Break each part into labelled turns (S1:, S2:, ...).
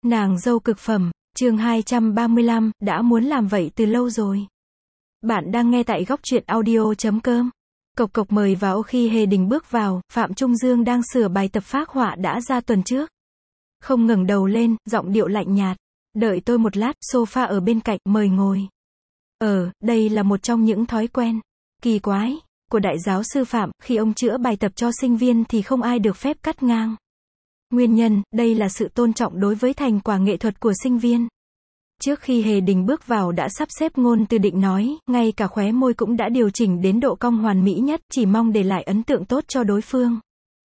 S1: Nàng dâu cực phẩm, chương 235, đã muốn làm vậy từ lâu rồi. Bạn đang nghe tại góc truyện audio.com. Cộc cộc mời vào. Khi Hề Đình bước vào, Phạm Trung Dương đang sửa bài tập phác họa đã ra tuần trước. Không ngẩng đầu lên, giọng điệu lạnh nhạt. Đợi tôi một lát, sofa ở bên cạnh, mời ngồi. Đây là một trong những thói quen kỳ quái của đại giáo sư Phạm, khi ông chữa bài tập cho sinh viên thì không ai được phép cắt ngang. Nguyên nhân, đây là sự tôn trọng đối với thành quả nghệ thuật của sinh viên. Trước khi Hề Đình bước vào đã sắp xếp ngôn từ định nói, ngay cả khóe môi cũng đã điều chỉnh đến độ cong hoàn mỹ nhất, chỉ mong để lại ấn tượng tốt cho đối phương.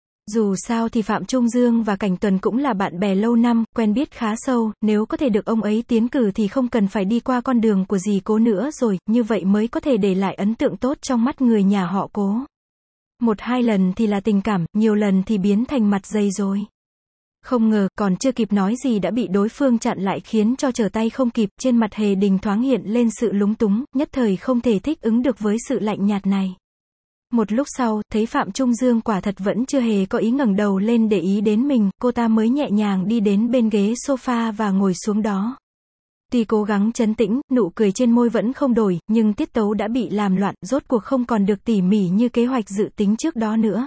S1: Dù sao thì Phạm Trung Dương và Cảnh Tuần cũng là bạn bè lâu năm, quen biết khá sâu, nếu có thể được ông ấy tiến cử thì không cần phải đi qua con đường của dì Cố nữa rồi, như vậy mới có thể để lại ấn tượng tốt trong mắt người nhà họ Cố. Một hai lần thì là tình cảm, nhiều lần thì biến thành mặt dày rồi. Không ngờ, còn chưa kịp nói gì đã bị đối phương chặn lại khiến cho trở tay không kịp, trên mặt Hề Đình thoáng hiện lên sự lúng túng, nhất thời không thể thích ứng được với sự lạnh nhạt này. Một lúc sau, thấy Phạm Trung Dương quả thật vẫn chưa hề có ý ngẩng đầu lên để ý đến mình, cô ta mới nhẹ nhàng đi đến bên ghế sofa và ngồi xuống đó. Tuy cố gắng trấn tĩnh, nụ cười trên môi vẫn không đổi, nhưng tiết tấu đã bị làm loạn, rốt cuộc không còn được tỉ mỉ như kế hoạch dự tính trước đó nữa.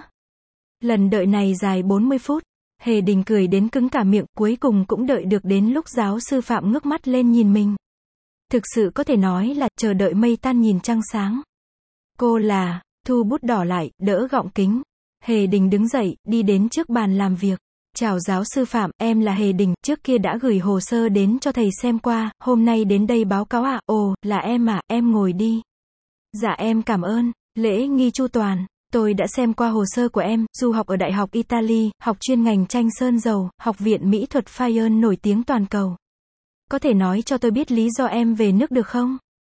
S1: Lần đợi này dài 40 phút. Hề Đình cười đến cứng cả miệng, cuối cùng cũng đợi được đến lúc giáo sư Phạm ngước mắt lên nhìn mình. Thực sự có thể nói là, chờ đợi mây tan nhìn trăng sáng. Cô là, thu bút đỏ lại, đỡ gọng kính. Hề Đình đứng dậy, đi đến trước bàn làm việc. Chào giáo sư Phạm, em là Hề Đình, trước kia đã gửi hồ sơ đến cho thầy xem qua, hôm nay đến đây báo cáo ạ. Ồ, là em à, em ngồi đi. Dạ em cảm ơn, lễ nghi chu toàn. Tôi đã xem qua hồ sơ của em, du học ở Đại học Italy, học chuyên ngành tranh sơn dầu, Học viện Mỹ thuật Fayenne nổi tiếng toàn cầu. Có thể nói cho tôi biết lý do em về nước được không?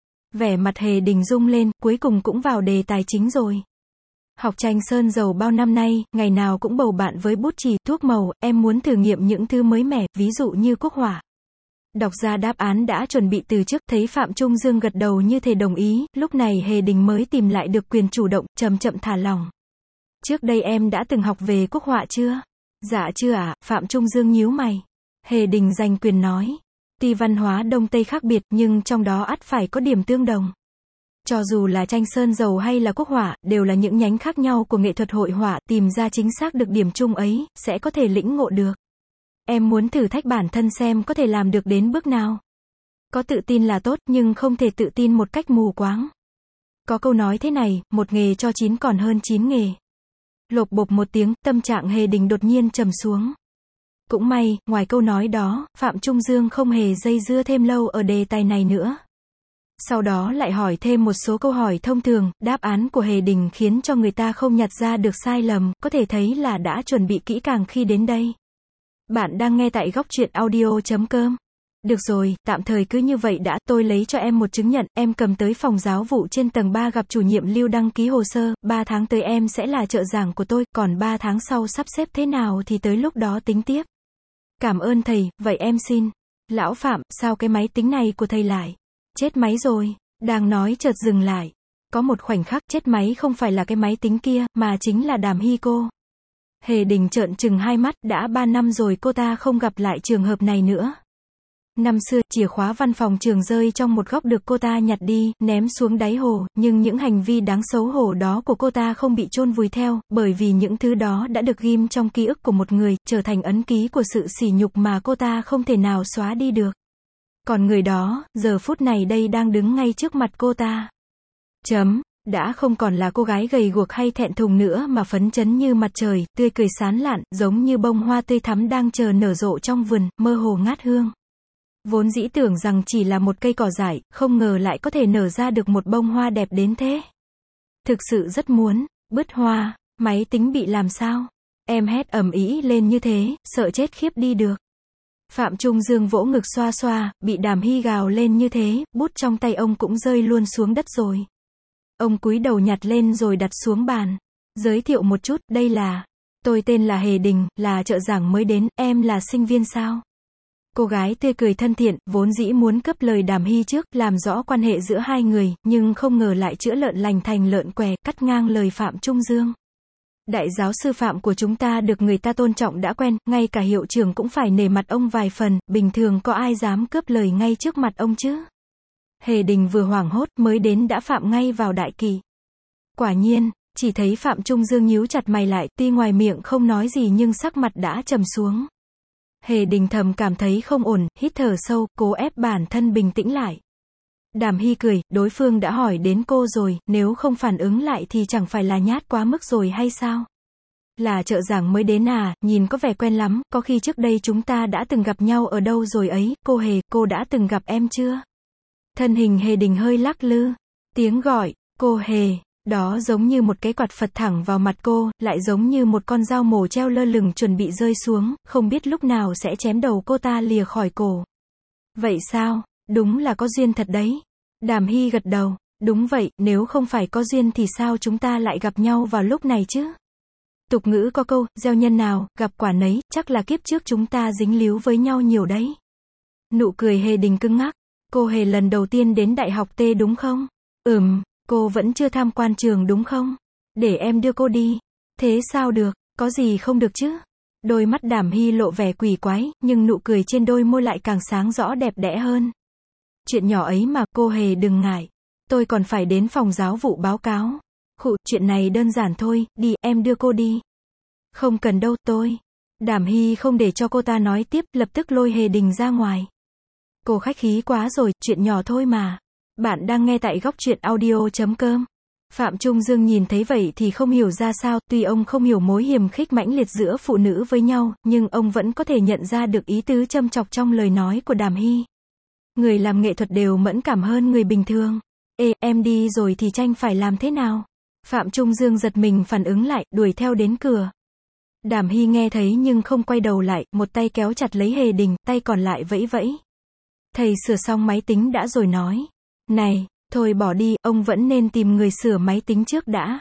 S1: Vẻ mặt Hề Đình rung lên, cuối cùng cũng vào đề tài chính rồi. Học tranh sơn dầu bao năm nay, ngày nào cũng bầu bạn với bút chì, thuốc màu, em muốn thử nghiệm những thứ mới mẻ, ví dụ như quốc họa. Đọc ra đáp án đã chuẩn bị từ trước, thấy Phạm Trung Dương gật đầu như thể đồng ý, lúc này Hề Đình mới tìm lại được quyền chủ động, chậm chậm thả lỏng. Trước đây em đã từng học về quốc họa chưa? Dạ chưa ạ, Phạm Trung Dương nhíu mày. Hề Đình giành quyền nói. Tuy văn hóa Đông Tây khác biệt, nhưng trong đó ắt phải có điểm tương đồng. Cho dù là tranh sơn dầu hay là quốc họa, đều là những nhánh khác nhau của nghệ thuật hội họa, tìm ra chính xác được điểm chung ấy, sẽ có thể lĩnh ngộ được. Em muốn thử thách bản thân xem có thể làm được đến bước nào. Có tự tin là tốt, nhưng không thể tự tin một cách mù quáng. Có câu nói thế này, một nghề cho 9 còn hơn 9 nghề. Lộp bộp một tiếng, tâm trạng Hề Đình đột nhiên trầm xuống. Cũng may, ngoài câu nói đó, Phạm Trung Dương không hề dây dưa thêm lâu ở đề tài này nữa. Sau đó lại hỏi thêm một số câu hỏi thông thường, đáp án của Hề Đình khiến cho người ta không nhặt ra được sai lầm, có thể thấy là đã chuẩn bị kỹ càng khi đến đây. Bạn đang nghe tại góc truyện audio.com. Được rồi, tạm thời cứ như vậy đã, tôi lấy cho em một chứng nhận, em cầm tới phòng giáo vụ trên tầng 3 gặp chủ nhiệm Lưu đăng ký hồ sơ, 3 tháng tới em sẽ là trợ giảng của tôi, còn 3 tháng sau sắp xếp thế nào thì tới lúc đó tính tiếp. Cảm ơn thầy, vậy em xin. Lão Phạm, sao cái máy tính này của thầy lại chết máy rồi? Đang nói chợt dừng lại. Có một khoảnh khắc chết máy không phải là cái máy tính kia, mà chính là Đàm Hy cô. Hề Đình trợn trừng hai mắt, đã 3 năm rồi cô ta không gặp lại trường hợp này nữa. Năm xưa, chìa khóa văn phòng trường rơi trong một góc được cô ta nhặt đi, ném xuống đáy hồ, nhưng những hành vi đáng xấu hổ đó của cô ta không bị chôn vùi theo, bởi vì những thứ đó đã được ghim trong ký ức của một người, trở thành ấn ký của sự sỉ nhục mà cô ta không thể nào xóa đi được. Còn người đó, giờ phút này đây đang đứng ngay trước mặt cô ta. Đã không còn là cô gái gầy guộc hay thẹn thùng nữa mà phấn chấn như mặt trời, tươi cười sán lạn, giống như bông hoa tươi thắm đang chờ nở rộ trong vườn, mơ hồ ngát hương. Vốn dĩ tưởng rằng chỉ là một cây cỏ dại, không ngờ lại có thể nở ra được một bông hoa đẹp đến thế. Thực sự rất muốn bứt hoa. Máy tính bị làm sao? Em hét ầm ĩ lên như thế, sợ chết khiếp đi được. Phạm Trung Dương vỗ ngực xoa xoa, bị Đàm Hy gào lên như thế, bút trong tay ông cũng rơi luôn xuống đất rồi. Ông cúi đầu nhặt lên rồi đặt xuống bàn. Giới thiệu một chút, đây là, tôi tên là Hề Đình, là trợ giảng mới đến, em là sinh viên sao? Cô gái tươi cười thân thiện, vốn dĩ muốn cướp lời Đàm Hy trước, làm rõ quan hệ giữa hai người, nhưng không ngờ lại chữa lợn lành thành lợn què, cắt ngang lời Phạm Trung Dương. Đại giáo sư Phạm của chúng ta được người ta tôn trọng đã quen, ngay cả hiệu trưởng cũng phải nể mặt ông vài phần, bình thường có ai dám cướp lời ngay trước mặt ông chứ? Hề Đình vừa hoảng hốt mới đến đã phạm ngay vào đại kỵ. Quả nhiên, chỉ thấy Phạm Trung Dương nhíu chặt mày lại, tuy ngoài miệng không nói gì nhưng sắc mặt đã trầm xuống. Hề Đình thầm cảm thấy không ổn, hít thở sâu, cố ép bản thân bình tĩnh lại. Đàm Hy cười, đối phương đã hỏi đến cô rồi, nếu không phản ứng lại thì chẳng phải là nhát quá mức rồi hay sao? Là trợ giảng mới đến à, nhìn có vẻ quen lắm, có khi trước đây chúng ta đã từng gặp nhau ở đâu rồi ấy, cô Hề, cô đã từng gặp em chưa? Thân hình Hề Đình hơi lắc lư, tiếng gọi, cô Hề, đó giống như một cái quạt phật thẳng vào mặt cô, lại giống như một con dao mổ treo lơ lửng chuẩn bị rơi xuống, không biết lúc nào sẽ chém đầu cô ta lìa khỏi cổ. Vậy sao? Đúng là có duyên thật đấy. Đàm Hy gật đầu, đúng vậy, nếu không phải có duyên thì sao chúng ta lại gặp nhau vào lúc này chứ? Tục ngữ có câu, gieo nhân nào, gặp quả nấy, chắc là kiếp trước chúng ta dính líu với nhau nhiều đấy. Nụ cười Hề Đình cứng ngắc, cô Hề lần đầu tiên đến đại học T đúng không? Cô vẫn chưa tham quan trường đúng không? Để em đưa cô đi. Thế sao được, có gì không được chứ? Đôi mắt Đàm Hy lộ vẻ quỷ quái, nhưng nụ cười trên đôi môi lại càng sáng rõ đẹp đẽ hơn. Chuyện nhỏ ấy mà, cô Hề đừng ngại. Tôi còn phải đến phòng giáo vụ báo cáo. Chuyện này đơn giản thôi, đi, em đưa cô đi. Không cần đâu, tôi. Đàm Hy không để cho cô ta nói tiếp, lập tức lôi Hề Đình ra ngoài. Cô khách khí quá rồi, chuyện nhỏ thôi mà. Bạn đang nghe tại goctruyện.audio.com. Phạm Trung Dương nhìn thấy vậy thì không hiểu ra sao, tuy ông không hiểu mối hiềm khích mãnh liệt giữa phụ nữ với nhau, nhưng ông vẫn có thể nhận ra được ý tứ châm chọc trong lời nói của Đàm Hy. Người làm nghệ thuật đều mẫn cảm hơn người bình thường. Ê, em đi rồi thì tranh phải làm thế nào? Phạm Trung Dương giật mình phản ứng lại, đuổi theo đến cửa. Đàm Hy nghe thấy nhưng không quay đầu lại, một tay kéo chặt lấy Hề Đình, tay còn lại vẫy vẫy. Thầy sửa xong máy tính đã rồi nói. Này, thôi bỏ đi, ông vẫn nên tìm người sửa máy tính trước đã.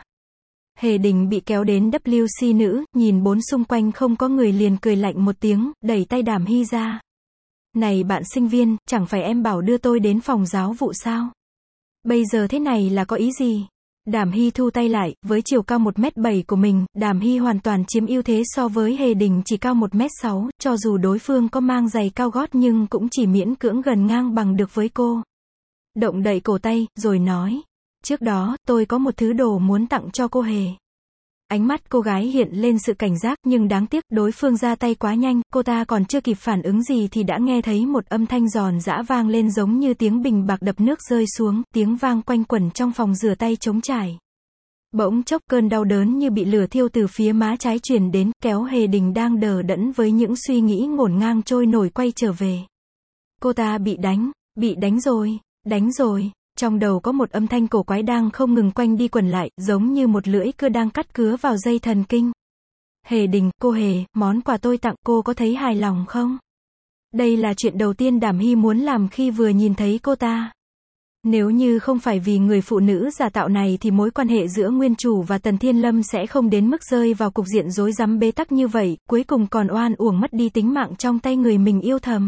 S1: Hề Đình bị kéo đến WC nữ, nhìn bốn xung quanh không có người liền cười lạnh một tiếng, đẩy tay Đàm Hy ra. Này bạn sinh viên, chẳng phải em bảo đưa tôi đến phòng giáo vụ sao? Bây giờ thế này là có ý gì? Đàm Hy thu tay lại, với chiều cao 1m7 của mình, Đàm Hy hoàn toàn chiếm ưu thế so với Hề Đình chỉ cao 1m6, cho dù đối phương có mang giày cao gót nhưng cũng chỉ miễn cưỡng gần ngang bằng được với cô. Động đậy cổ tay, rồi nói. Trước đó, tôi có một thứ đồ muốn tặng cho cô Hề. Ánh mắt cô gái hiện lên sự cảnh giác, nhưng đáng tiếc, đối phương ra tay quá nhanh, cô ta còn chưa kịp phản ứng gì thì đã nghe thấy một âm thanh giòn giã vang lên giống như tiếng bình bạc đập nước rơi xuống, tiếng vang quanh quẩn trong phòng rửa tay trống trải. Bỗng chốc cơn đau đớn như bị lửa thiêu từ phía má trái truyền đến, kéo Hề Đình đang đờ đẫn với những suy nghĩ ngổn ngang trôi nổi quay trở về. Cô ta bị đánh rồi. Trong đầu có một âm thanh cổ quái đang không ngừng quanh đi quẩn lại, giống như một lưỡi cưa đang cắt cứa vào dây thần kinh. Hề Đình, cô Hề, món quà tôi tặng cô có thấy hài lòng không? Đây là chuyện đầu tiên Đàm Hy muốn làm khi vừa nhìn thấy cô ta. Nếu như không phải vì người phụ nữ giả tạo này thì mối quan hệ giữa nguyên chủ và Tần Thiên Lâm sẽ không đến mức rơi vào cục diện rối rắm bế tắc như vậy, cuối cùng còn oan uổng mất đi tính mạng trong tay người mình yêu thầm.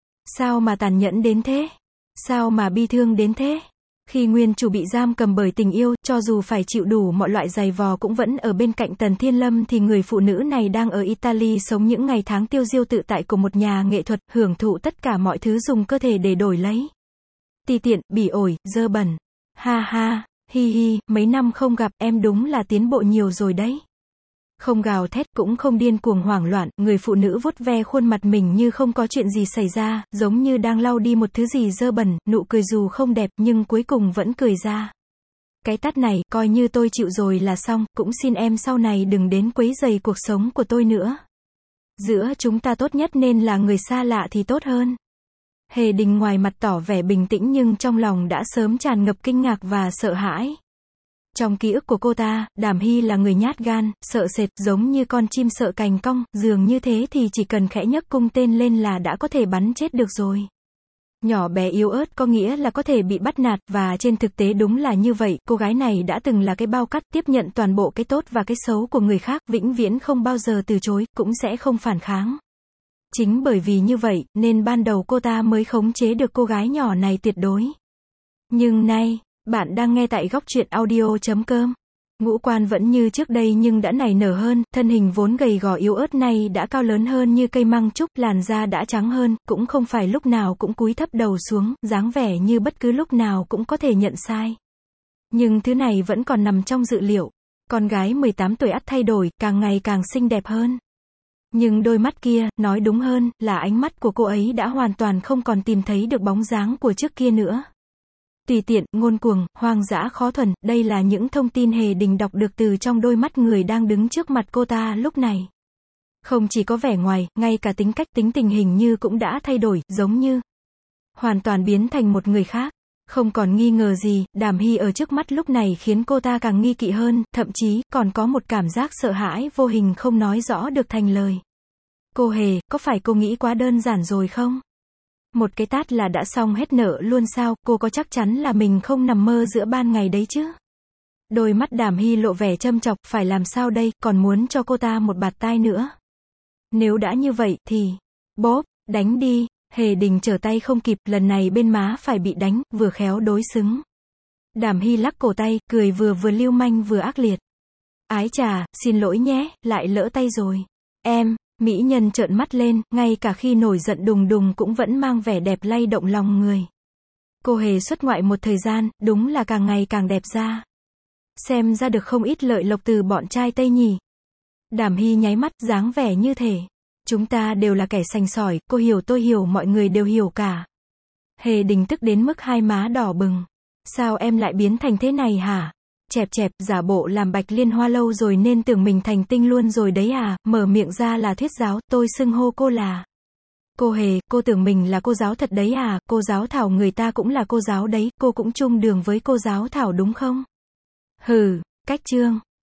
S1: Sao mà tàn nhẫn đến thế? Sao mà bi thương đến thế? Khi nguyên chủ bị giam cầm bởi tình yêu, cho dù phải chịu đủ mọi loại giày vò cũng vẫn ở bên cạnh Tần Thiên Lâm thì người phụ nữ này đang ở Italy sống những ngày tháng tiêu diêu tự tại của một nhà nghệ thuật, hưởng thụ tất cả mọi thứ dùng cơ thể để đổi lấy. Ti tiện, bỉ ổi, dơ bẩn. Ha ha, hi hi, mấy năm không gặp em đúng là tiến bộ nhiều rồi đấy. Không gào thét cũng không điên cuồng hoảng loạn, người phụ nữ vuốt ve khuôn mặt mình như không có chuyện gì xảy ra, giống như đang lau đi một thứ gì dơ bẩn, nụ cười dù không đẹp nhưng cuối cùng vẫn cười ra. Cái tát này, coi như tôi chịu rồi là xong, cũng xin em sau này đừng đến quấy rầy cuộc sống của tôi nữa. Giữa chúng ta tốt nhất nên là người xa lạ thì tốt hơn. Hề Đình ngoài mặt tỏ vẻ bình tĩnh nhưng trong lòng đã sớm tràn ngập kinh ngạc và sợ hãi. Trong ký ức của cô ta, Đàm Hy là người nhát gan, sợ sệt, giống như con chim sợ cành cong, dường như thế thì chỉ cần khẽ nhấc cung tên lên là đã có thể bắn chết được rồi. Nhỏ bé yếu ớt có nghĩa là có thể bị bắt nạt, và trên thực tế đúng là như vậy, cô gái này đã từng là cái bao cắt tiếp nhận toàn bộ cái tốt và cái xấu của người khác, vĩnh viễn không bao giờ từ chối, cũng sẽ không phản kháng. Chính bởi vì như vậy, nên ban đầu cô ta mới khống chế được cô gái nhỏ này tuyệt đối. Nhưng nay, bạn đang nghe tại goctruyện.audio.com. Ngũ quan vẫn như trước đây nhưng đã nảy nở hơn, thân hình vốn gầy gò yếu ớt này đã cao lớn hơn như cây măng trúc, làn da đã trắng hơn, cũng không phải lúc nào cũng cúi thấp đầu xuống, dáng vẻ như bất cứ lúc nào cũng có thể nhận sai. Nhưng thứ này vẫn còn nằm trong dự liệu. Con gái 18 tuổi ắt thay đổi, càng ngày càng xinh đẹp hơn. Nhưng đôi mắt kia, nói đúng hơn, là ánh mắt của cô ấy đã hoàn toàn không còn tìm thấy được bóng dáng của trước kia nữa. Tùy tiện, ngông cuồng, hoang dã khó thuần, đây là những thông tin Hề Đình đọc được từ trong đôi mắt người đang đứng trước mặt cô ta lúc này. Không chỉ có vẻ ngoài, ngay cả tính cách, tính tình hình như cũng đã thay đổi, giống như hoàn toàn biến thành một người khác. Không còn nghi ngờ gì, Đàm Hy ở trước mắt lúc này khiến cô ta càng nghi kỵ hơn, thậm chí, còn có một cảm giác sợ hãi vô hình không nói rõ được thành lời. Cô Hề, có phải cô nghĩ quá đơn giản rồi không? Một cái tát là đã xong hết nợ luôn sao, cô có chắc chắn là mình không nằm mơ giữa ban ngày đấy chứ? Đôi mắt Đàm Hy lộ vẻ châm chọc, phải làm sao đây, còn muốn cho cô ta một bạt tai nữa. Nếu đã như vậy, thì, bóp, đánh đi. Hề Đình trở tay không kịp, lần này bên má phải bị đánh, vừa khéo đối xứng. Đàm Hy lắc cổ tay, cười vừa lưu manh vừa ác liệt. Ái chà, xin lỗi nhé, lại lỡ tay rồi. Em, mỹ nhân trợn mắt lên, ngay cả khi nổi giận đùng đùng cũng vẫn mang vẻ đẹp lay động lòng người. Cô Hề xuất ngoại một thời gian, đúng là càng ngày càng đẹp ra. Xem ra được không ít lợi lộc từ bọn trai Tây nhỉ. Đàm Hy nháy mắt, dáng vẻ như thể chúng ta đều là kẻ sành sỏi, cô hiểu tôi hiểu mọi người đều hiểu cả. Hề Đình tức đến mức hai má đỏ bừng. Sao em lại biến thành thế này hả? Chẹp chẹp, giả bộ làm Bạch Liên Hoa lâu rồi nên tưởng mình thành tinh luôn rồi đấy à, mở miệng ra là thuyết giáo, tôi xưng hô cô là. Cô Hề, cô tưởng mình là cô giáo thật đấy à, cô giáo Thảo người ta cũng là cô giáo đấy, cô cũng chung đường với cô giáo Thảo đúng không? Hừ, cách chương.